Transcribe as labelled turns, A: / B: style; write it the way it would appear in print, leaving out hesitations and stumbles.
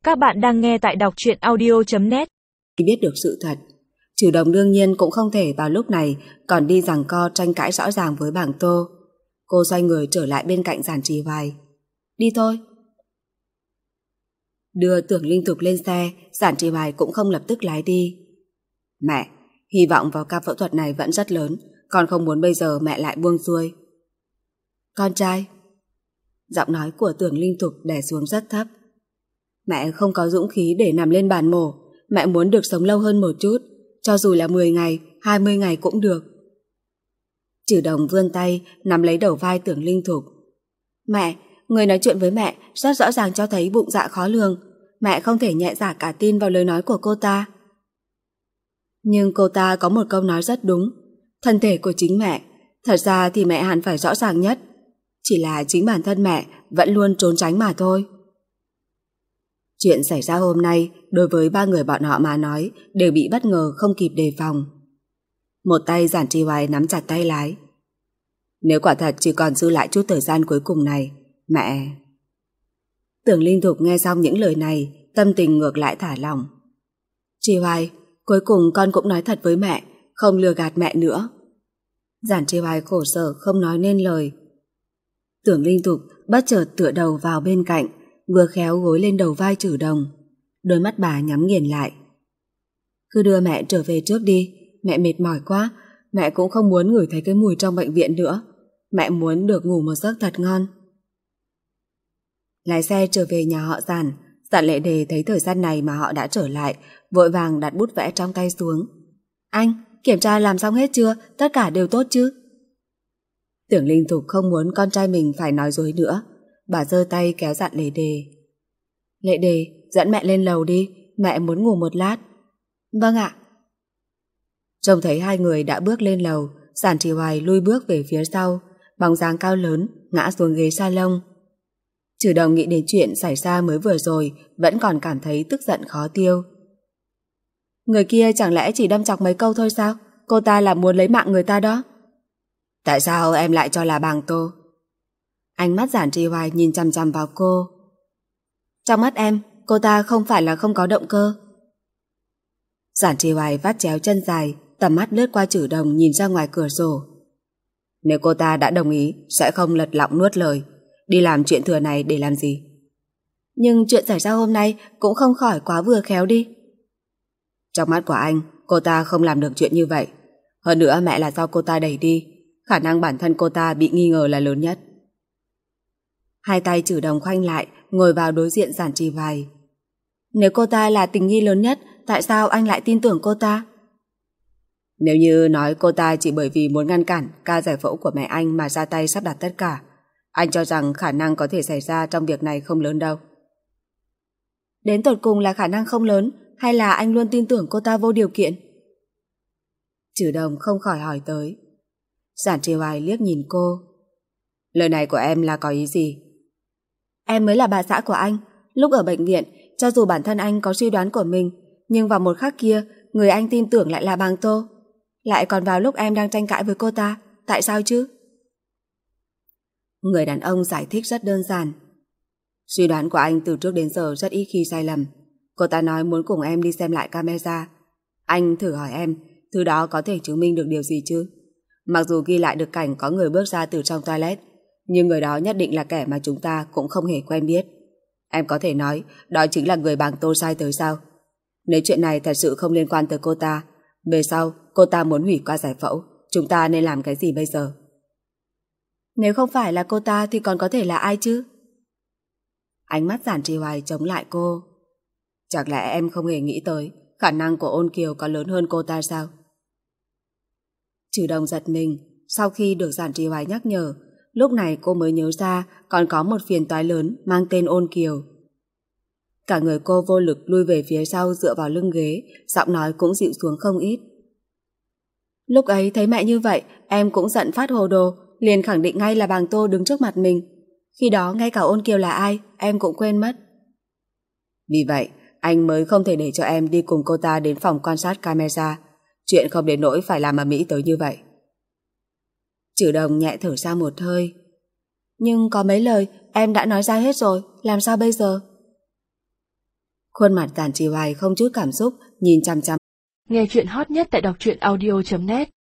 A: Các bạn đang nghe tại đọc truyện audio.net.
B: Khi biết được sự thật, Trừ Đồng đương nhiên cũng không thể vào lúc này còn đi giằng co tranh cãi rõ ràng với bảng Tô. Cô xoay người trở lại bên cạnh Giản Trì Hoài. Đi thôi. Đưa Tưởng Linh Thục lên xe, Giản Trì Hoài cũng không lập tức lái đi. Mẹ, hy vọng vào ca phẫu thuật này vẫn rất lớn, con không muốn bây giờ mẹ lại buông xuôi. Con trai. Giọng nói của Tưởng Linh Thục đè xuống rất thấp. Mẹ không có dũng khí để nằm lên bàn mổ, mẹ muốn được sống lâu hơn một chút, cho dù là 10 ngày, 20 ngày cũng được. Trừ Đồng vươn tay nắm lấy đầu vai Tưởng Linh Thục. Mẹ, người nói chuyện với mẹ rất rõ ràng cho thấy bụng dạ khó lường, mẹ không thể nhẹ dạ cả tin vào lời nói của cô ta. Nhưng cô ta có một câu nói rất đúng, thân thể của chính mẹ, thật ra thì mẹ hẳn phải rõ ràng nhất, chỉ là chính bản thân mẹ vẫn luôn trốn tránh mà thôi. Chuyện xảy ra hôm nay đối với ba người bọn họ mà nói đều bị bất ngờ không kịp đề phòng. Một tay Giản Trì Hoài nắm chặt tay lái. Nếu quả thật chỉ còn dư lại chút thời gian cuối cùng này, mẹ... Tưởng Linh Thục nghe xong những lời này, tâm tình ngược lại thả lỏng. Trì Hoài, cuối cùng con cũng nói thật với mẹ, không lừa gạt mẹ nữa. Giản Trì Hoài khổ sở không nói nên lời. Tưởng Linh Thục bất chợt tựa đầu vào bên cạnh, vừa khéo gối lên đầu vai Trừ Đồng. Đôi mắt bà nhắm nghiền lại. Cứ đưa mẹ trở về trước đi, mẹ mệt mỏi quá, mẹ cũng không muốn ngửi thấy cái mùi trong bệnh viện nữa. Mẹ muốn được ngủ một giấc thật ngon. Lái xe trở về nhà họ Giản, Giản Lệ Đề thấy thời gian này mà họ đã trở lại, vội vàng đặt bút vẽ trong tay xuống. Anh, kiểm tra làm xong hết chưa? Tất cả đều tốt chứ? Tưởng Linh Thục không muốn con trai mình phải nói dối nữa. Bà giơ tay kéo Giản Lệ Đề. Lệ Đề, dẫn mẹ lên lầu đi, mẹ muốn ngủ một lát. Vâng ạ. Trông thấy hai người đã bước lên lầu, Giản Trì Hoài lui bước về phía sau, bóng dáng cao lớn ngã xuống ghế salon. Trừ Đồng nghĩ đến chuyện xảy ra mới vừa rồi, vẫn còn cảm thấy tức giận khó tiêu. Người kia chẳng lẽ chỉ đâm chọc mấy câu thôi sao? Cô ta là muốn lấy mạng người ta đó. Tại sao em lại cho là Bàng Tô? Ánh mắt Giản Trì Hoài nhìn chằm chằm vào cô. Trong mắt em, cô ta không phải là không có động cơ. Giản Trì Hoài vắt chéo chân dài, tầm mắt lướt qua Trừ Đồng nhìn ra ngoài cửa sổ. Nếu cô ta đã đồng ý, sẽ không lật lọng nuốt lời. Đi làm chuyện thừa này để làm gì? Nhưng chuyện xảy ra hôm nay cũng không khỏi quá vừa khéo đi. Trong mắt của anh, cô ta không làm được chuyện như vậy. Hơn nữa mẹ là do cô ta đẩy đi, khả năng bản thân cô ta bị nghi ngờ là lớn nhất. Hai tay Trừ Đồng khoanh lại, ngồi vào đối diện Giản Trì Hoài. Nếu cô ta là tình nghi lớn nhất, tại sao anh lại tin tưởng cô ta? Nếu như nói cô ta chỉ bởi vì muốn ngăn cản ca giải phẫu của mẹ anh mà ra tay sắp đặt tất cả, anh cho rằng khả năng có thể xảy ra trong việc này không lớn đâu. Đến tột cùng là khả năng không lớn, hay là anh luôn tin tưởng cô ta vô điều kiện? Trừ Đồng không khỏi hỏi tới. Giản Trì Hoài liếc nhìn cô. Lời này của em là có ý gì? Em mới là bà xã của anh. Lúc ở bệnh viện, cho dù bản thân anh có suy đoán của mình, nhưng vào một khắc kia, người anh tin tưởng lại là Bàng Tô. Lại còn vào lúc em đang tranh cãi với cô ta. Tại sao chứ? Người đàn ông giải thích rất đơn giản. Suy đoán của anh từ trước đến giờ rất ít khi sai lầm. Cô ta nói muốn cùng em đi xem lại camera. Anh thử hỏi em, thứ đó có thể chứng minh được điều gì chứ? Mặc dù ghi lại được cảnh có người bước ra từ trong toilet, nhưng người đó nhất định là kẻ mà chúng ta cũng không hề quen biết. Em có thể nói đó chính là người Bàng Tô sai tới sao? Nếu chuyện này thật sự không liên quan tới cô ta, về sau cô ta muốn hủy ca giải phẫu, chúng ta nên làm cái gì bây giờ? Nếu không phải là cô ta thì còn có thể là ai chứ? Ánh mắt Giản Trì Hoài chống lại cô. Chẳng lẽ em không hề nghĩ tới khả năng của Ôn Kiều có lớn hơn cô ta sao? Trừ Đồng giật mình. Sau khi được Giản Trì Hoài nhắc nhở, lúc này cô mới nhớ ra còn có một phiền toái lớn mang tên Ôn Kiều. Cả người cô vô lực lui về phía sau dựa vào lưng ghế, giọng nói cũng dịu xuống không ít. Lúc ấy thấy mẹ như vậy, em cũng giận phát hồ đồ, liền khẳng định ngay là Bàng Tô đứng trước mặt mình. Khi đó ngay cả Ôn Kiều là ai, em cũng quên mất. Vì vậy, anh mới không thể để cho em đi cùng cô ta đến phòng quan sát camera. Chuyện không đến nỗi phải làm ầm ĩ tới như vậy. Trừ Đồng nhẹ thở ra một hơi. Nhưng có mấy lời em đã nói ra hết rồi, làm sao bây giờ? Khuôn mặt Giản Trì Hoài không chút cảm xúc, nhìn chằm chằm.
A: Nghe chuyện hot nhất tại đọc truyện audio.net